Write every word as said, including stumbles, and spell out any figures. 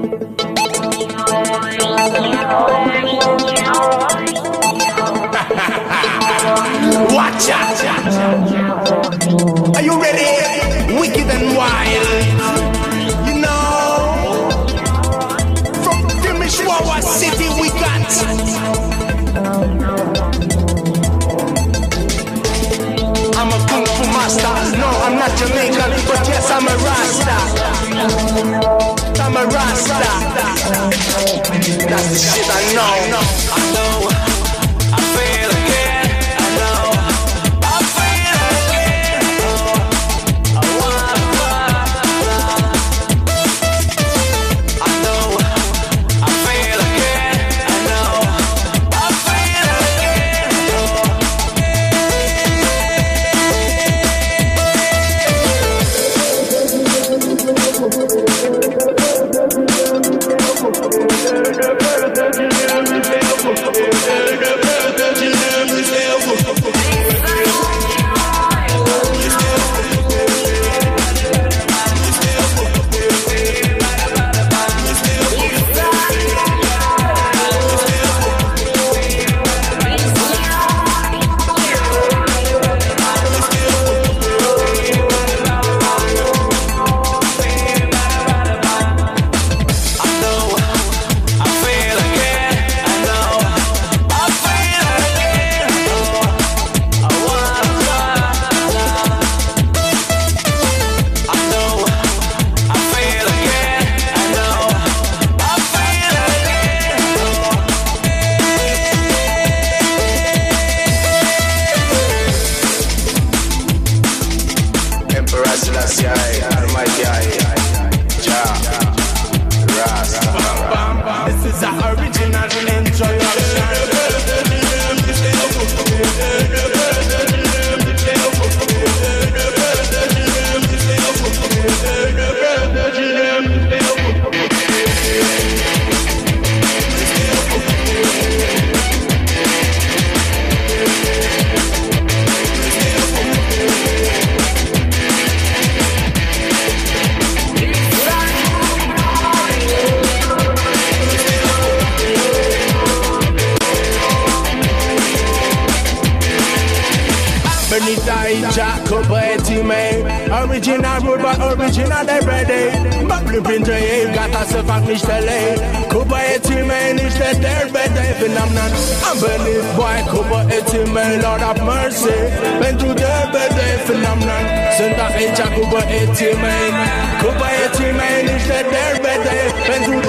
Watch out! Are you ready? Wicked and wild. You know, from Timishwawa City we got. I'm a kung fu master. No, I'm not Jamaican, but yes, I'm a Rasta. I'm a Rasta. That's the shit I know. I know. I feel again. I know. I feel again. I wanna fly. I know. I feel again. I know. I feel again. This is an original introduction. Benita Jacob Etime, original road but original they ready. Bubbly printer, got us a fuck nicht L A. Kuba Etime, nicht der der Bede phenomenon. Unbelief boy, Kuba Etime, Lord of mercy. Been to the Bede phenomenon. Senta Echa Kuba Etime, Kuba Etime, nicht der der Bede. Been to